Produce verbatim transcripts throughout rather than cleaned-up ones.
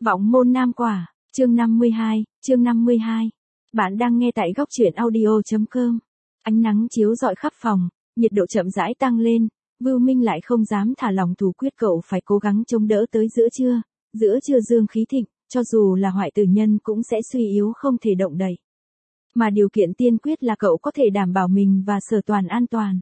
Vọng môn nam quả, chương năm mươi hai, chương năm mươi hai. Bạn đang nghe tại góc truyện audio chấm com. Ánh nắng chiếu rọi khắp phòng, nhiệt độ chậm rãi tăng lên, Vưu Minh lại không dám thả lỏng thủ quyết cậu phải cố gắng chống đỡ tới giữa trưa, giữa trưa dương khí thịnh, cho dù là hoại tử nhân cũng sẽ suy yếu không thể động đậy. Mà điều kiện tiên quyết là cậu có thể đảm bảo mình và Sở Toàn an toàn.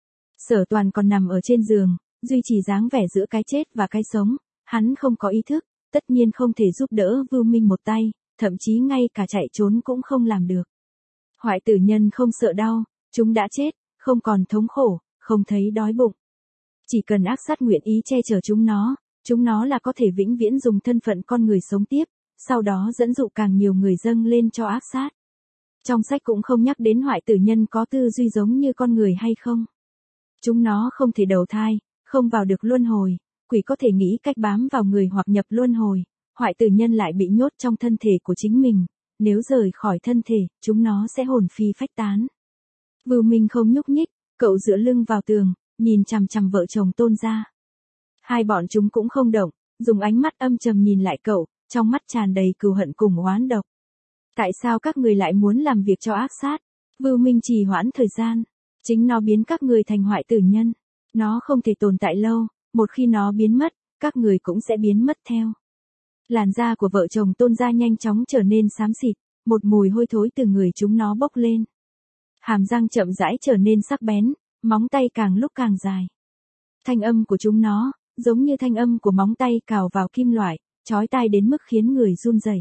Sở Toàn còn nằm ở trên giường, duy trì dáng vẻ giữa cái chết và cái sống, hắn không có ý thức, tất nhiên không thể giúp đỡ Vưu Minh một tay, thậm chí ngay cả chạy trốn cũng không làm được. Hoại tử nhân không sợ đau, chúng đã chết, không còn thống khổ, không thấy đói bụng. Chỉ cần ác sát nguyện ý che chở chúng nó, chúng nó là có thể vĩnh viễn dùng thân phận con người sống tiếp, sau đó dẫn dụ càng nhiều người dâng lên cho ác sát. Trong sách cũng không nhắc đến hoại tử nhân có tư duy giống như con người hay không. Chúng nó không thể đầu thai, không vào được luân hồi, quỷ có thể nghĩ cách bám vào người hoặc nhập luân hồi, hoại tử nhân lại bị nhốt trong thân thể của chính mình, nếu rời khỏi thân thể, chúng nó sẽ hồn phi phách tán. Vưu Minh không nhúc nhích, cậu dựa lưng vào tường, nhìn chằm chằm vợ chồng Tôn gia. Hai bọn chúng cũng không động, dùng ánh mắt âm trầm nhìn lại cậu, trong mắt tràn đầy cừu hận cùng oán độc. Tại sao các người lại muốn làm việc cho ác sát? Vưu Minh trì hoãn thời gian, chính nó biến các người thành hoại tử nhân. Nó không thể tồn tại lâu, một khi nó biến mất, các người cũng sẽ biến mất theo. Làn da của vợ chồng Tôn gia nhanh chóng trở nên xám xịt, một mùi hôi thối từ người chúng nó bốc lên. Hàm răng chậm rãi trở nên sắc bén, móng tay càng lúc càng dài. Thanh âm của chúng nó, giống như thanh âm của móng tay cào vào kim loại, chói tai đến mức khiến người run rẩy.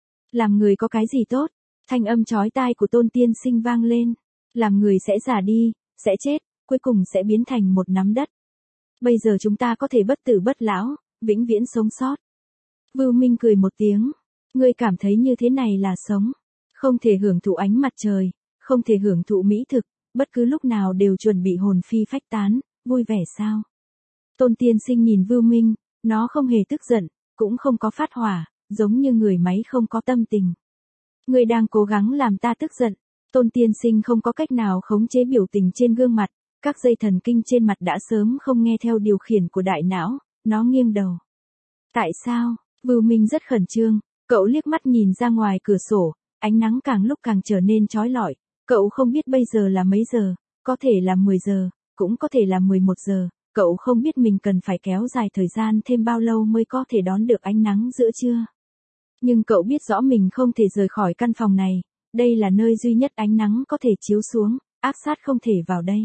Làm người có cái gì tốt? Thanh âm chói tai của Tôn Tiên Sinh vang lên. Làm người sẽ già đi, sẽ chết, cuối cùng sẽ biến thành một nắm đất. Bây giờ chúng ta có thể bất tử bất lão, vĩnh viễn sống sót. Vưu Minh cười một tiếng. Ngươi cảm thấy như thế này là sống. Không thể hưởng thụ ánh mặt trời, không thể hưởng thụ mỹ thực, bất cứ lúc nào đều chuẩn bị hồn phi phách tán, vui vẻ sao? Tôn Tiên Sinh nhìn Vưu Minh, nó không hề tức giận, cũng không có phát hỏa, giống như người máy không có tâm tình. Ngươi đang cố gắng làm ta tức giận. Tôn Tiên Sinh không có cách nào khống chế biểu tình trên gương mặt, các dây thần kinh trên mặt đã sớm không nghe theo điều khiển của đại não, nó nghiêng đầu. Tại sao? Vưu Minh rất khẩn trương, cậu liếc mắt nhìn ra ngoài cửa sổ, ánh nắng càng lúc càng trở nên chói lọi, cậu không biết bây giờ là mấy giờ, có thể là mười giờ, cũng có thể là mười một giờ, cậu không biết mình cần phải kéo dài thời gian thêm bao lâu mới có thể đón được ánh nắng giữa trưa. Nhưng cậu biết rõ mình không thể rời khỏi căn phòng này, đây là nơi duy nhất ánh nắng có thể chiếu xuống, ác sát không thể vào đây.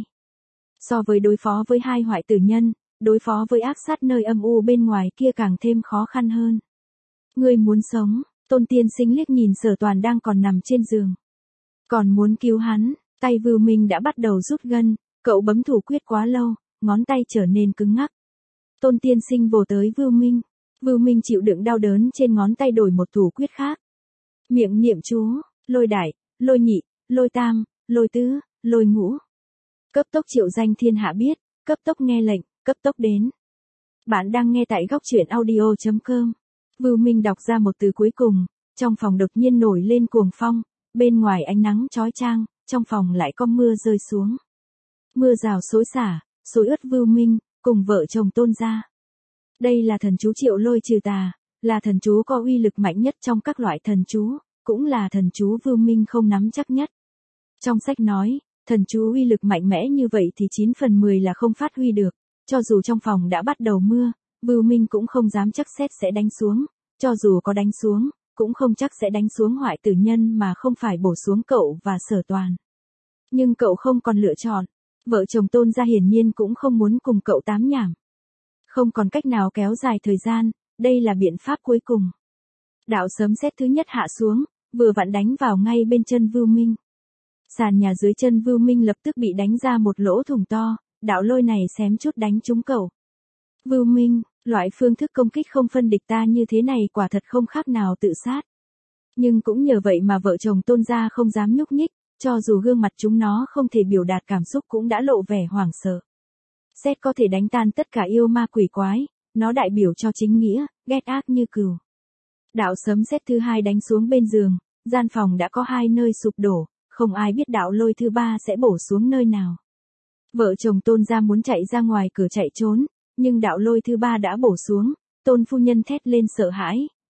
So với đối phó với hai hoại tử nhân, đối phó với ác sát nơi âm u bên ngoài kia càng thêm khó khăn hơn. Ngươi muốn sống? Tôn Tiên Sinh liếc nhìn Sở Toàn đang còn nằm trên giường. Còn muốn cứu hắn, tay Vưu Minh đã bắt đầu rút gân, cậu bấm thủ quyết quá lâu, ngón tay trở nên cứng ngắc. Tôn Tiên Sinh vồ tới Vưu Minh. Vưu Minh chịu đựng đau đớn trên ngón tay đổi một thủ quyết khác. Miệng niệm chú, lôi đại, lôi nhị, lôi tam, lôi tứ, lôi ngũ. Cấp tốc triệu danh thiên hạ biết, cấp tốc nghe lệnh, cấp tốc đến. Bạn đang nghe tại góc truyện audio chấm com. Vưu Minh đọc ra một từ cuối cùng, trong phòng đột nhiên nổi lên cuồng phong, bên ngoài ánh nắng chói chang, trong phòng lại có mưa rơi xuống. Mưa rào xối xả, xối ướt Vưu Minh, cùng vợ chồng Tôn gia. Đây là thần chú triệu lôi trừ tà, là thần chú có uy lực mạnh nhất trong các loại thần chú, cũng là thần chú Vưu Minh không nắm chắc nhất. Trong sách nói, thần chú uy lực mạnh mẽ như vậy thì chín phần mười là không phát huy được, cho dù trong phòng đã bắt đầu mưa, Vưu Minh cũng không dám chắc xét sẽ đánh xuống, cho dù có đánh xuống, cũng không chắc sẽ đánh xuống hoại tử nhân mà không phải bổ xuống cậu và Sở Toàn. Nhưng cậu không còn lựa chọn, vợ chồng Tôn gia hiển nhiên cũng không muốn cùng cậu tám nhảm. Không còn cách nào kéo dài thời gian, đây là biện pháp cuối cùng. Đạo sấm sét thứ nhất hạ xuống, vừa vặn đánh vào ngay bên chân Vưu Minh. Sàn nhà dưới chân Vưu Minh lập tức bị đánh ra một lỗ thủng to, đạo lôi này xém chút đánh trúng cậu. Vưu Minh, loại phương thức công kích không phân địch ta như thế này quả thật không khác nào tự sát. Nhưng cũng nhờ vậy mà vợ chồng Tôn gia không dám nhúc nhích, cho dù gương mặt chúng nó không thể biểu đạt cảm xúc cũng đã lộ vẻ hoảng sợ. Sét có thể đánh tan tất cả yêu ma quỷ quái, nó đại biểu cho chính nghĩa, ghét ác như cừu. Đạo sấm sét thứ hai đánh xuống bên giường, gian phòng đã có hai nơi sụp đổ, không ai biết đạo lôi thứ ba sẽ bổ xuống nơi nào. Vợ chồng Tôn gia muốn chạy ra ngoài cửa chạy trốn, nhưng đạo lôi thứ ba đã bổ xuống, Tôn phu nhân thét lên sợ hãi,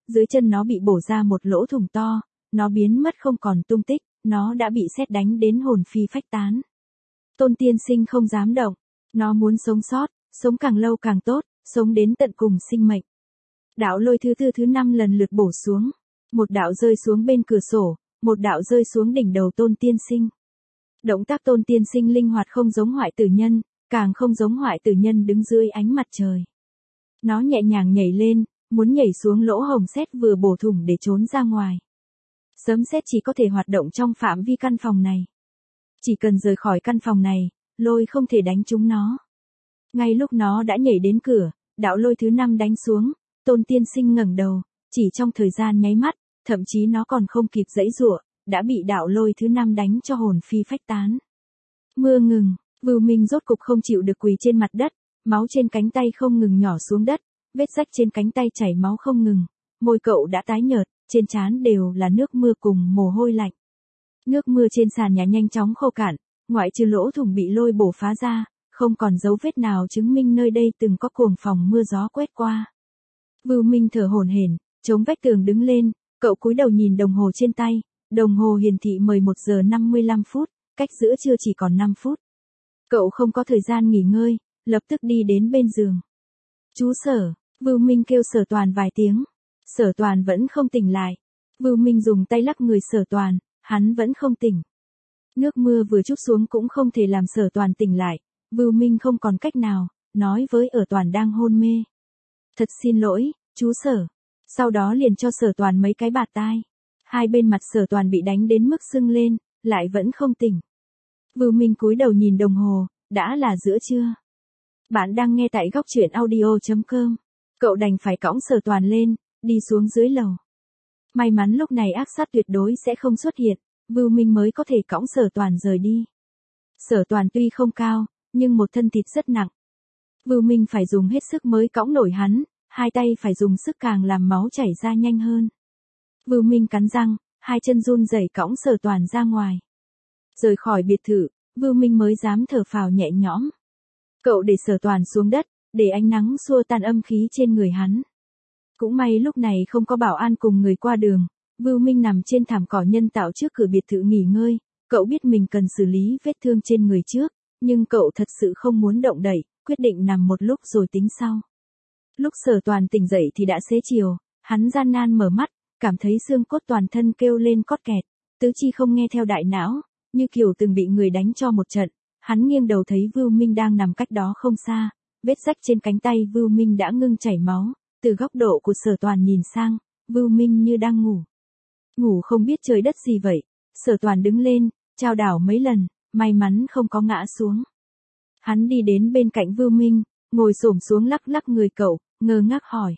dưới chân nó bị bổ ra một lỗ thủng to, nó biến mất không còn tung tích, nó đã bị sét đánh đến hồn phi phách tán. Tôn Tiên Sinh không dám động, nó muốn sống sót, sống càng lâu càng tốt, sống đến tận cùng sinh mệnh. Đạo lôi thứ tư thứ năm lần lượt bổ xuống, một đạo rơi xuống bên cửa sổ, một đạo rơi xuống đỉnh đầu Tôn Tiên Sinh. Động tác Tôn Tiên Sinh linh hoạt không giống Hoại Tử Nhân, càng không giống Hoại Tử Nhân đứng dưới ánh mặt trời. Nó nhẹ nhàng nhảy lên, muốn nhảy xuống lỗ hổng sét vừa bổ thủng để trốn ra ngoài. Sấm sét chỉ có thể hoạt động trong phạm vi căn phòng này. Chỉ cần rời khỏi căn phòng này, lôi không thể đánh trúng nó. Ngay lúc nó đã nhảy đến cửa, đạo lôi thứ năm đánh xuống, Tôn Tiên Sinh ngẩng đầu, chỉ trong thời gian nháy mắt, thậm chí nó còn không kịp giãy giụa, đã bị đạo lôi thứ năm đánh cho hồn phi phách tán. Mưa ngừng, Vưu Minh rốt cục không chịu được quỳ trên mặt đất, máu trên cánh tay không ngừng nhỏ xuống đất, vết rách trên cánh tay chảy máu không ngừng, môi cậu đã tái nhợt, trên trán đều là nước mưa cùng mồ hôi lạnh. Nước mưa trên sàn nhà nhanh chóng khô cạn, ngoại trừ lỗ thủng bị lôi bổ phá ra, không còn dấu vết nào chứng minh nơi đây từng có cuồng phong mưa gió quét qua. Vưu Minh thở hổn hển, chống vách tường đứng lên, cậu cúi đầu nhìn đồng hồ trên tay, đồng hồ hiển thị mười một giờ năm mươi lăm phút, cách giữa trưa chỉ còn năm phút. Cậu không có thời gian nghỉ ngơi, lập tức đi đến bên giường. Chú Sở, Vưu Minh kêu Sở Toàn vài tiếng. Sở Toàn vẫn không tỉnh lại. Vưu Minh dùng tay lắc người Sở Toàn, hắn vẫn không tỉnh. Nước mưa vừa trút xuống cũng không thể làm Sở Toàn tỉnh lại. Vưu Minh không còn cách nào, nói với Ở Toàn đang hôn mê. Thật xin lỗi, chú Sở. Sau đó liền cho Sở Toàn mấy cái bạt tai. Hai bên mặt Sở Toàn bị đánh đến mức sưng lên, lại vẫn không tỉnh. Vưu Minh cúi đầu nhìn đồng hồ, đã là giữa trưa. Bạn đang nghe tại góc truyện audio chấm com. Cậu đành phải cõng Sở Toàn lên, đi xuống dưới lầu. May mắn lúc này ác sát tuyệt đối sẽ không xuất hiện, Vưu Minh mới có thể cõng Sở Toàn rời đi. Sở Toàn tuy không cao, nhưng một thân thịt rất nặng. Vưu Minh phải dùng hết sức mới cõng nổi hắn, hai tay phải dùng sức càng làm máu chảy ra nhanh hơn. Vưu Minh cắn răng, hai chân run rẩy cõng Sở Toàn ra ngoài. Rời khỏi biệt thự, Vưu Minh mới dám thở phào nhẹ nhõm. Cậu để Sở Toàn xuống đất, để ánh nắng xua tan âm khí trên người hắn. Cũng may lúc này không có bảo an cùng người qua đường, Vưu Minh nằm trên thảm cỏ nhân tạo trước cửa biệt thự nghỉ ngơi, cậu biết mình cần xử lý vết thương trên người trước, nhưng cậu thật sự không muốn động đậy, quyết định nằm một lúc rồi tính sau. Lúc Sở Toàn tỉnh dậy thì đã xế chiều, hắn gian nan mở mắt, cảm thấy xương cốt toàn thân kêu lên cót kẹt, tứ chi không nghe theo đại não, như kiểu từng bị người đánh cho một trận. Hắn nghiêng đầu thấy Vưu Minh đang nằm cách đó không xa, vết rách trên cánh tay Vưu Minh đã ngưng chảy máu, từ góc độ của Sở Toàn nhìn sang, Vưu Minh như đang ngủ. Ngủ không biết trời đất gì vậy, Sở Toàn đứng lên, chao đảo mấy lần, may mắn không có ngã xuống. Hắn đi đến bên cạnh Vưu Minh, ngồi xổm xuống lắc lắc người cậu, ngơ ngác hỏi.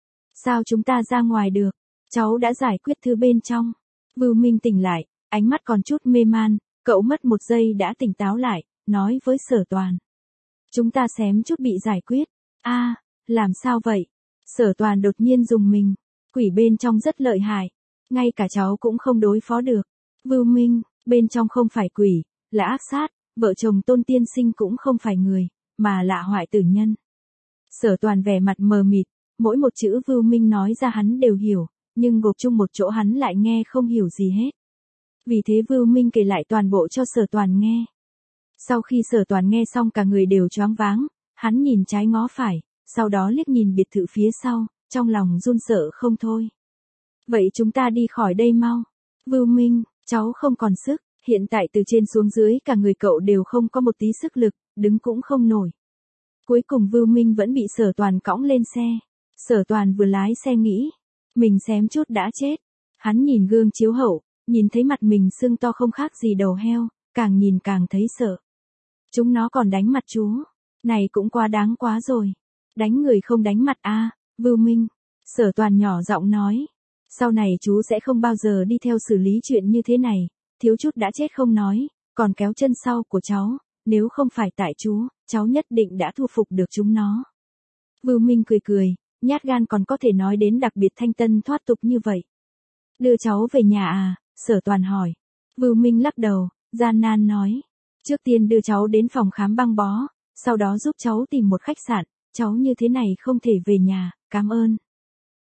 Sao chúng ta ra ngoài được? Cháu đã giải quyết thứ bên trong. Vưu Minh tỉnh lại, ánh mắt còn chút mê man, cậu mất một giây đã tỉnh táo lại, nói với Sở Toàn. Chúng ta xém chút bị giải quyết. A, à, làm sao vậy? Sở Toàn đột nhiên rùng mình. Quỷ bên trong rất lợi hại. Ngay cả cháu cũng không đối phó được. Vưu Minh, bên trong không phải quỷ, là ác sát, vợ chồng Tôn Tiên Sinh cũng không phải người, mà là Hoại Tử Nhân. Sở Toàn vẻ mặt mờ mịt, mỗi một chữ Vưu Minh nói ra hắn đều hiểu, nhưng gộp chung một chỗ hắn lại nghe không hiểu gì hết. Vì thế Vưu Minh kể lại toàn bộ cho Sở Toàn nghe. Sau khi Sở Toàn nghe xong cả người đều choáng váng, hắn nhìn trái ngó phải, sau đó liếc nhìn biệt thự phía sau, trong lòng run sợ không thôi. Vậy chúng ta đi khỏi đây mau. Vưu Minh, cháu không còn sức, hiện tại từ trên xuống dưới cả người cậu đều không có một tí sức lực, đứng cũng không nổi. Cuối cùng Vưu Minh vẫn bị Sở Toàn cõng lên xe. Sở Toàn vừa lái xe nghĩ, mình xém chút đã chết. Hắn nhìn gương chiếu hậu, nhìn thấy mặt mình sưng to không khác gì đầu heo, càng nhìn càng thấy sợ. Chúng nó còn đánh mặt chú. Này cũng quá đáng quá rồi. Đánh người không đánh mặt a, à, Vưu Minh. Sở Toàn nhỏ giọng nói. Sau này chú sẽ không bao giờ đi theo xử lý chuyện như thế này. Thiếu chút đã chết không nói, còn kéo chân sau của cháu. Nếu không phải tại chú, cháu nhất định đã thu phục được chúng nó. Vưu Minh cười cười, nhát gan còn có thể nói đến đặc biệt thanh tân thoát tục như vậy. Đưa cháu về nhà à? Sở Toàn hỏi. Vưu Minh lắc đầu, gian nan nói. Trước tiên đưa cháu đến phòng khám băng bó, sau đó giúp cháu tìm một khách sạn, cháu như thế này không thể về nhà, cảm ơn.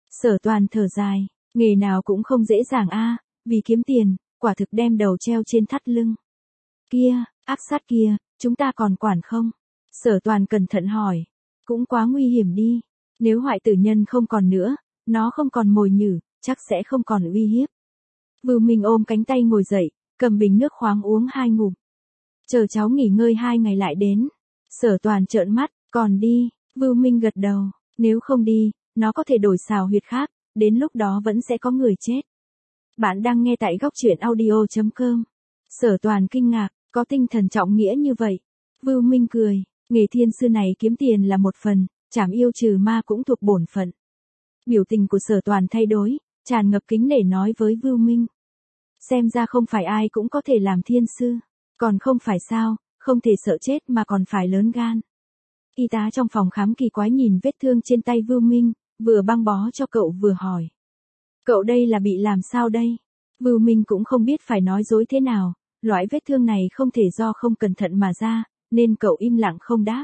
Sở Toàn thở dài, nghề nào cũng không dễ dàng a, vì kiếm tiền, quả thực đem đầu treo trên thắt lưng. Kia, ác sát kia, chúng ta còn quản không? Sở Toàn cẩn thận hỏi, cũng quá nguy hiểm đi, nếu hoại tử nhân không còn nữa, nó không còn mồi nhử, chắc sẽ không còn uy hiếp. Vưu Minh ôm cánh tay ngồi dậy, cầm bình nước khoáng uống hai ngụm. Chờ cháu nghỉ ngơi hai ngày lại đến. Sở Toàn trợn mắt, còn đi, Vưu Minh gật đầu, nếu không đi, nó có thể đổi xào huyệt khác, đến lúc đó vẫn sẽ có người chết. Bạn đang nghe tại góc truyện audio chấm com. Sở Toàn kinh ngạc, có tinh thần trọng nghĩa như vậy. Vưu Minh cười, nghề thiên sư này kiếm tiền là một phần, trảm yêu trừ ma cũng thuộc bổn phận. Biểu tình của Sở Toàn thay đổi, tràn ngập kính nể nói với Vưu Minh. Xem ra không phải ai cũng có thể làm thiên sư, còn không phải sao, không thể sợ chết mà còn phải lớn gan. Y tá trong phòng khám kỳ quái nhìn vết thương trên tay Vưu Minh, vừa băng bó cho cậu vừa hỏi. Cậu đây là bị làm sao đây? Vưu Minh cũng không biết phải nói dối thế nào, loại vết thương này không thể do không cẩn thận mà ra, nên cậu im lặng không đáp.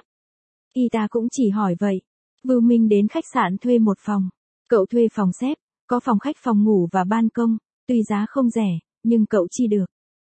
Y tá cũng chỉ hỏi vậy. Vưu Minh đến khách sạn thuê một phòng. Cậu thuê phòng xếp, có phòng khách phòng ngủ và ban công, tuy giá không rẻ, nhưng cậu chi được.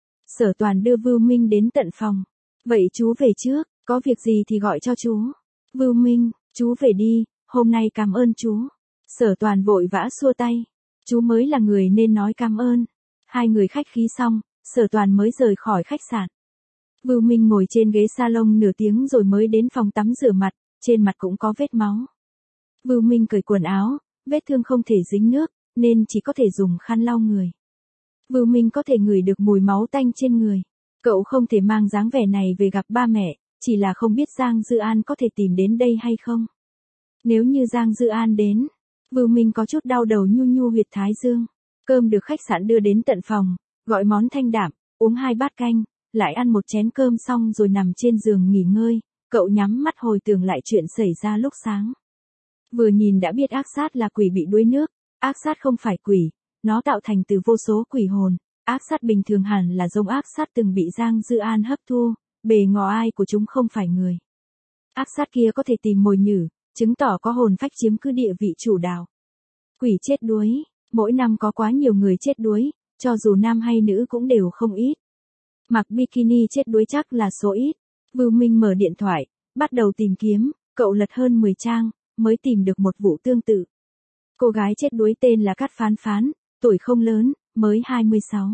Sở Toàn đưa Vưu Minh đến tận phòng. Vậy chú về trước, có việc gì thì gọi cho chú. Vưu Minh, chú về đi, hôm nay cảm ơn chú. Sở Toàn vội vã xua tay. Chú mới là người nên nói cảm ơn. Hai người khách khí xong, Sở Toàn mới rời khỏi khách sạn. Vưu Minh ngồi trên ghế salon nửa tiếng rồi mới đến phòng tắm rửa mặt, trên mặt cũng có vết máu. Vưu Minh cởi quần áo, vết thương không thể dính nước, nên chỉ có thể dùng khăn lau người. Vưu Minh có thể ngửi được mùi máu tanh trên người. Cậu không thể mang dáng vẻ này về gặp ba mẹ, chỉ là không biết Giang Dư An có thể tìm đến đây hay không. Nếu như Giang Dư An đến, Vưu Minh có chút đau đầu nhu nhu huyệt thái dương. Cơm được khách sạn đưa đến tận phòng, gọi món thanh đạm, uống hai bát canh, lại ăn một chén cơm xong rồi nằm trên giường nghỉ ngơi, cậu nhắm mắt hồi tưởng lại chuyện xảy ra lúc sáng. Vừa nhìn đã biết ác sát là quỷ bị đuối nước, ác sát không phải quỷ, nó tạo thành từ vô số quỷ hồn, ác sát bình thường hẳn là giống ác sát từng bị Giang Dư An hấp thu, bề ngoài ai của chúng không phải người. Ác sát kia có thể tìm mồi nhử, chứng tỏ có hồn phách chiếm cứ địa vị chủ đạo. Quỷ chết đuối, mỗi năm có quá nhiều người chết đuối, cho dù nam hay nữ cũng đều không ít. Mặc bikini chết đuối chắc là số ít. Vưu Minh mở điện thoại, bắt đầu tìm kiếm, cậu lật hơn mười trang, mới tìm được một vụ tương tự. Cô gái chết đuối tên là Cát Phán Phán, tuổi không lớn, mới hai mươi sáu.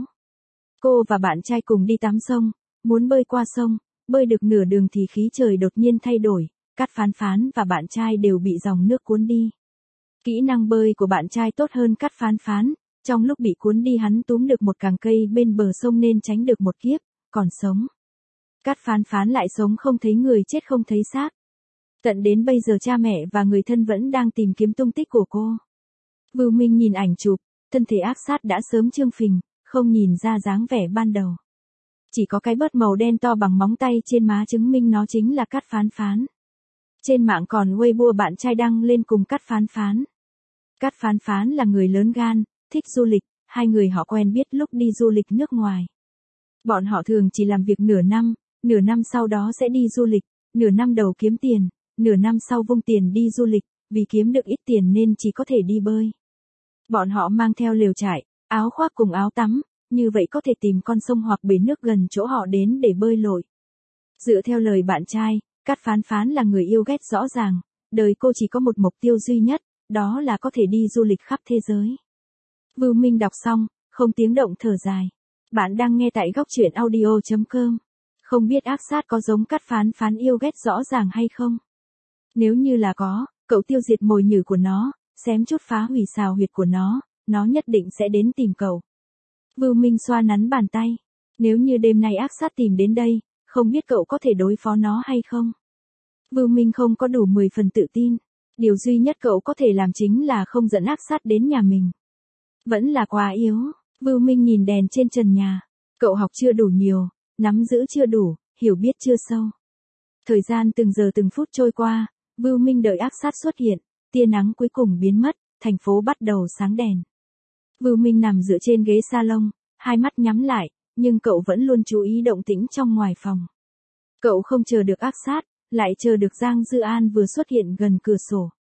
Cô và bạn trai cùng đi tắm sông, muốn bơi qua sông, bơi được nửa đường thì khí trời đột nhiên thay đổi, Cát Phán Phán và bạn trai đều bị dòng nước cuốn đi. Kỹ năng bơi của bạn trai tốt hơn Cát Phán Phán, trong lúc bị cuốn đi hắn túm được một càng cây bên bờ sông nên tránh được một kiếp, còn sống. Cát Phán Phán lại sống không thấy người chết không thấy xác. Tận đến bây giờ cha mẹ và người thân vẫn đang tìm kiếm tung tích của cô. Vưu Minh nhìn ảnh chụp, thân thể ác sát đã sớm trương phình, không nhìn ra dáng vẻ ban đầu. Chỉ có cái bớt màu đen to bằng móng tay trên má chứng minh nó chính là Cát Phán Phán. Trên mạng còn Weibo bạn trai đăng lên cùng Cát Phán Phán. Cát Phán Phán là người lớn gan, thích du lịch, hai người họ quen biết lúc đi du lịch nước ngoài. Bọn họ thường chỉ làm việc nửa năm, nửa năm sau đó sẽ đi du lịch, nửa năm đầu kiếm tiền, nửa năm sau vung tiền đi du lịch, vì kiếm được ít tiền nên chỉ có thể đi bơi. Bọn họ mang theo lều trại, áo khoác cùng áo tắm, như vậy có thể tìm con sông hoặc bể nước gần chỗ họ đến để bơi lội. Dựa theo lời bạn trai, Cát Phán Phán là người yêu ghét rõ ràng, đời cô chỉ có một mục tiêu duy nhất, đó là có thể đi du lịch khắp thế giới. Vưu Minh đọc xong, không tiếng động thở dài. Bạn đang nghe tại góc truyện audio chấm com. Không biết ác sát có giống Cát Phán Phán yêu ghét rõ ràng hay không? Nếu như là có, cậu tiêu diệt mồi nhử của nó, xém chút phá hủy xào huyệt của nó, nó nhất định sẽ đến tìm cậu. Vưu Minh xoa nắn bàn tay. Nếu như đêm nay ác sát tìm đến đây, không biết cậu có thể đối phó nó hay không? Vưu Minh không có đủ mười phần tự tin. Điều duy nhất cậu có thể làm chính là không dẫn ác sát đến nhà mình. Vẫn là quá yếu. Vưu Minh nhìn đèn trên trần nhà. Cậu học chưa đủ nhiều, nắm giữ chưa đủ, hiểu biết chưa sâu. Thời gian từng giờ từng phút trôi qua, Vưu Minh đợi ác sát xuất hiện, tia nắng cuối cùng biến mất, thành phố bắt đầu sáng đèn. Vưu Minh nằm dựa trên ghế salon, hai mắt nhắm lại, nhưng cậu vẫn luôn chú ý động tĩnh trong ngoài phòng. Cậu không chờ được ác sát, lại chờ được Giang Dư An vừa xuất hiện gần cửa sổ.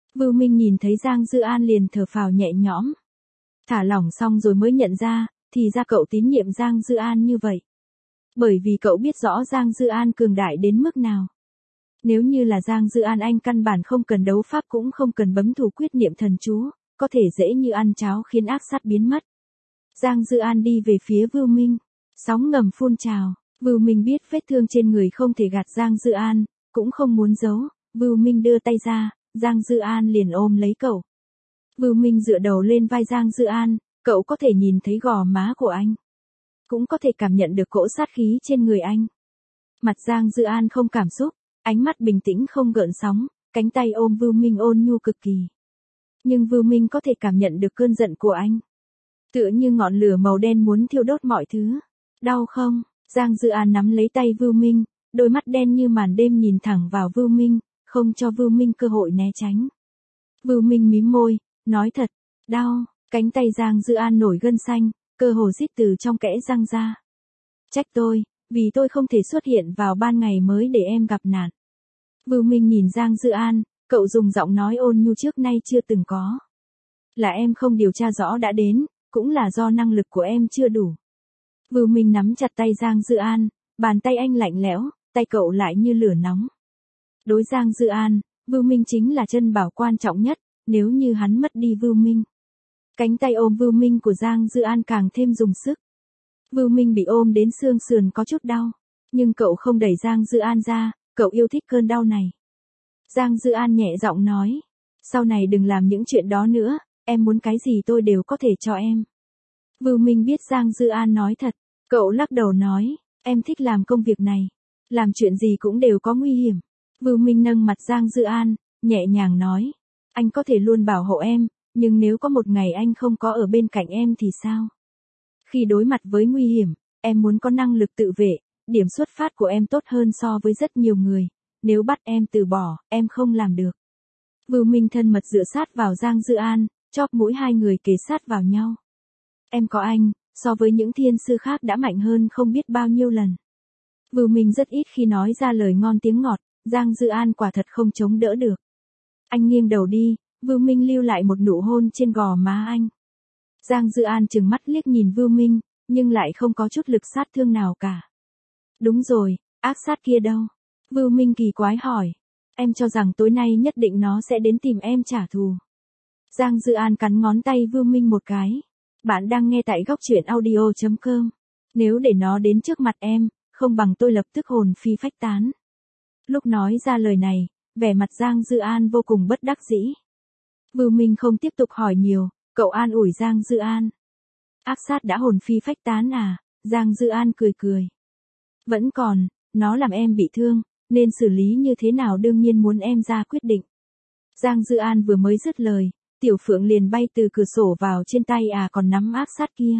Vưu Minh nhìn thấy Giang Dư An liền thở phào nhẹ nhõm. Thả lỏng xong rồi mới nhận ra, thì ra cậu tín nhiệm Giang Dư An như vậy. Bởi vì cậu biết rõ Giang Dư An cường đại đến mức nào. Nếu như là Giang Dư An anh căn bản không cần đấu pháp cũng không cần bấm thủ quyết niệm thần chú, có thể dễ như ăn cháo khiến ác sát biến mất. Giang Dư An đi về phía Vưu Minh, sóng ngầm phun trào, Vưu Minh biết vết thương trên người không thể gạt Giang Dư An, cũng không muốn giấu, Vưu Minh đưa tay ra, Giang Dư An liền ôm lấy cậu. Vưu Minh dựa đầu lên vai Giang Dư An, cậu có thể nhìn thấy gò má của anh. Cũng có thể cảm nhận được cỗ sát khí trên người anh. Mặt Giang Dư An không cảm xúc, ánh mắt bình tĩnh không gợn sóng, cánh tay ôm Vưu Minh ôn nhu cực kỳ. Nhưng Vưu Minh có thể cảm nhận được cơn giận của anh. Tựa như ngọn lửa màu đen muốn thiêu đốt mọi thứ. Đau không? Giang Dư An nắm lấy tay Vưu Minh, đôi mắt đen như màn đêm nhìn thẳng vào Vưu Minh, không cho Vưu Minh cơ hội né tránh. Vưu Minh mím môi, nói thật, đau, cánh tay Giang Dư An nổi gân xanh, cơ hồ rít từ trong kẽ răng ra. Trách tôi, vì tôi không thể xuất hiện vào ban ngày mới để em gặp nạn. Vưu Minh nhìn Giang Dư An, cậu dùng giọng nói ôn nhu trước nay chưa từng có. Là em không điều tra rõ đã đến, cũng là do năng lực của em chưa đủ. Vưu Minh nắm chặt tay Giang Dư An, bàn tay anh lạnh lẽo, tay cậu lại như lửa nóng. Đối Giang Dư An, Vưu Minh chính là chân bảo quan trọng nhất, nếu như hắn mất đi Vưu Minh. Cánh tay ôm Vưu Minh của Giang Dư An càng thêm dùng sức. Vưu Minh bị ôm đến xương sườn có chút đau, nhưng cậu không đẩy Giang Dư An ra, cậu yêu thích cơn đau này. Giang Dư An nhẹ giọng nói, sau này đừng làm những chuyện đó nữa, em muốn cái gì tôi đều có thể cho em. Vưu Minh biết Giang Dư An nói thật, cậu lắc đầu nói, em thích làm công việc này, làm chuyện gì cũng đều có nguy hiểm. Vưu Minh nâng mặt Giang Dư An, nhẹ nhàng nói, anh có thể luôn bảo hộ em, nhưng nếu có một ngày anh không có ở bên cạnh em thì sao? Khi đối mặt với nguy hiểm, em muốn có năng lực tự vệ, điểm xuất phát của em tốt hơn so với rất nhiều người, nếu bắt em từ bỏ, em không làm được. Vưu Minh thân mật dựa sát vào Giang Dư An, chóp mũi hai người kề sát vào nhau. Em có anh, so với những thiên sư khác đã mạnh hơn không biết bao nhiêu lần. Vưu Minh rất ít khi nói ra lời ngon tiếng ngọt, Giang Dư An quả thật không chống đỡ được. Anh nghiêng đầu đi, Vưu Minh lưu lại một nụ hôn trên gò má anh. Giang Dư An trừng mắt liếc nhìn Vưu Minh, nhưng lại không có chút lực sát thương nào cả. Đúng rồi, ác sát kia đâu? Vưu Minh kỳ quái hỏi. Em cho rằng tối nay nhất định nó sẽ đến tìm em trả thù. Giang Dư An cắn ngón tay Vưu Minh một cái. Bạn đang nghe tại góc truyện audio chấm com. Nếu để nó đến trước mặt em, không bằng tôi lập tức hồn phi phách tán. Lúc nói ra lời này, vẻ mặt Giang Dư An vô cùng bất đắc dĩ. Vưu Minh không tiếp tục hỏi nhiều, cậu an ủi Giang Dư An. Ác sát đã hồn phi phách tán à? Giang Dư An cười cười. Vẫn còn, nó làm em bị thương, nên xử lý như thế nào đương nhiên muốn em ra quyết định. Giang Dư An vừa mới dứt lời, Tiểu Phượng liền bay từ cửa sổ vào trên tay à còn nắm ác sát kia.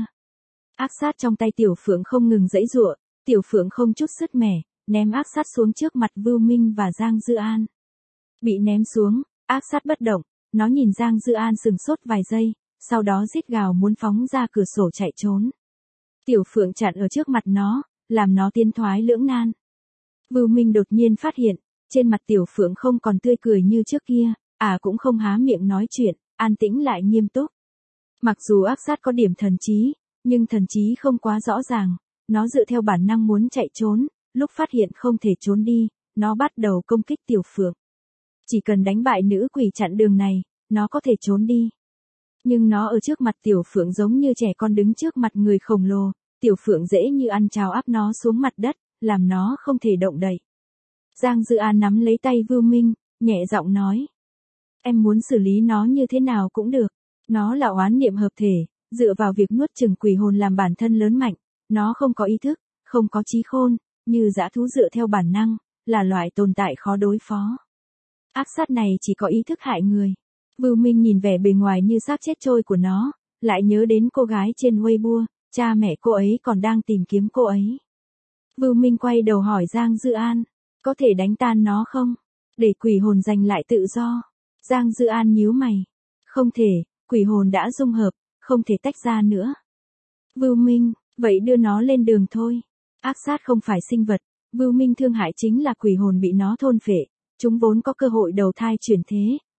Ác sát trong tay Tiểu Phượng không ngừng giãy giụa, Tiểu Phượng không chút sứt mẻ, ném ác sát xuống trước mặt Vưu Minh và Giang Dư An. Bị ném xuống, ác sát bất động, nó nhìn Giang Dư An sừng sốt vài giây, sau đó rít gào muốn phóng ra cửa sổ chạy trốn. Tiểu Phượng chặn ở trước mặt nó, làm nó tiến thoái lưỡng nan. Vưu Minh đột nhiên phát hiện, trên mặt Tiểu Phượng không còn tươi cười như trước kia, à cũng không há miệng nói chuyện, an tĩnh lại nghiêm túc. Mặc dù ác sát có điểm thần trí, nhưng thần trí không quá rõ ràng, nó dựa theo bản năng muốn chạy trốn, lúc phát hiện không thể trốn đi, nó bắt đầu công kích Tiểu Phượng. Chỉ cần đánh bại nữ quỷ chặn đường này, nó có thể trốn đi. Nhưng nó ở trước mặt Tiểu Phượng giống như trẻ con đứng trước mặt người khổng lồ, Tiểu Phượng dễ như ăn cháo áp nó xuống mặt đất, làm nó không thể động đậy. Giang Dư An nắm lấy tay Vưu Minh, nhẹ giọng nói. Em muốn xử lý nó như thế nào cũng được. Nó là oán niệm hợp thể, dựa vào việc nuốt chửng quỷ hồn làm bản thân lớn mạnh. Nó không có ý thức, không có trí khôn, như dã thú dựa theo bản năng, là loại tồn tại khó đối phó. Ác sát này chỉ có ý thức hại người. Vưu Minh nhìn vẻ bề ngoài như xác chết trôi của nó, lại nhớ đến cô gái trên Weibo, cha mẹ cô ấy còn đang tìm kiếm cô ấy. Vưu Minh quay đầu hỏi Giang Dư An, có thể đánh tan nó không? Để quỷ hồn giành lại tự do. Giang Dư An nhíu mày. Không thể, quỷ hồn đã dung hợp, không thể tách ra nữa. Vưu Minh, vậy đưa nó lên đường thôi. Ác sát không phải sinh vật, Vưu Minh thương hại chính là quỷ hồn bị nó thôn phệ. Chúng vốn có cơ hội đầu thai chuyển thế,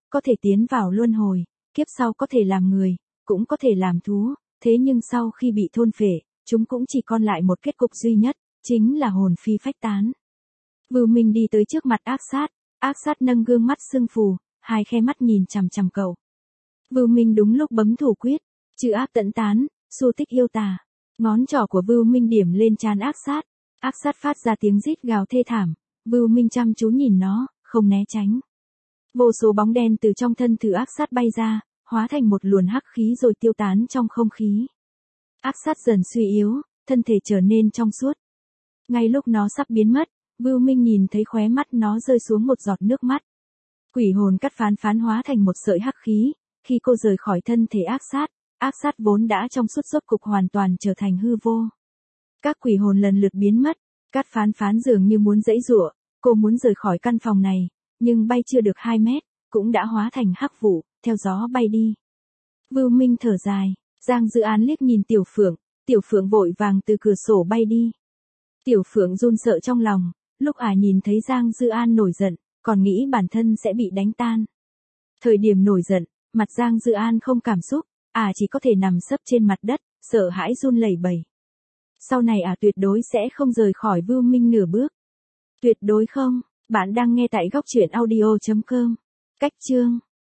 có thể tiến vào luân hồi, kiếp sau có thể làm người, cũng có thể làm thú, thế nhưng sau khi bị thôn phệ, chúng cũng chỉ còn lại một kết cục duy nhất, chính là hồn phi phách tán. Vưu Minh đi tới trước mặt ác sát, ác sát nâng gương mắt sưng phù, hai khe mắt nhìn chằm chằm cậu. Vưu Minh đúng lúc bấm thủ quyết, trừ ác tận tán, xu tích yêu tà. Ngón trỏ của Vưu Minh điểm lên trán ác sát, ác sát phát ra tiếng rít gào thê thảm, Vưu Minh chăm chú nhìn nó, không né tránh. Vô số bóng đen từ trong thân thử ác sát bay ra, hóa thành một luồn hắc khí rồi tiêu tán trong không khí. Ác sát dần suy yếu, thân thể trở nên trong suốt. Ngay lúc nó sắp biến mất, Vưu Minh nhìn thấy khóe mắt nó rơi xuống một giọt nước mắt. Quỷ hồn cắt phán phán hóa thành một sợi hắc khí, khi cô rời khỏi thân thể ác sát, ác sát vốn đã trong suốt rốt cục hoàn toàn trở thành hư vô. Các quỷ hồn lần lượt biến mất, cắt phán phán dường như muốn giãy giụa, cô muốn rời khỏi căn phòng này, nhưng bay chưa được hai mét, cũng đã hóa thành hắc vụ, theo gió bay đi. Vưu Minh thở dài, Giang Dư An liếc nhìn Tiểu Phượng, Tiểu Phượng vội vàng từ cửa sổ bay đi. Tiểu Phượng run sợ trong lòng, lúc ả nhìn thấy Giang Dư An nổi giận, còn nghĩ bản thân sẽ bị đánh tan. Thời điểm nổi giận, mặt Giang Dư An không cảm xúc, ả chỉ có thể nằm sấp trên mặt đất, sợ hãi run lẩy bẩy. Sau này ả tuyệt đối sẽ không rời khỏi Vưu Minh nửa bước. Tuyệt đối không, bạn đang nghe tại góc truyện audio chấm com. Cách chương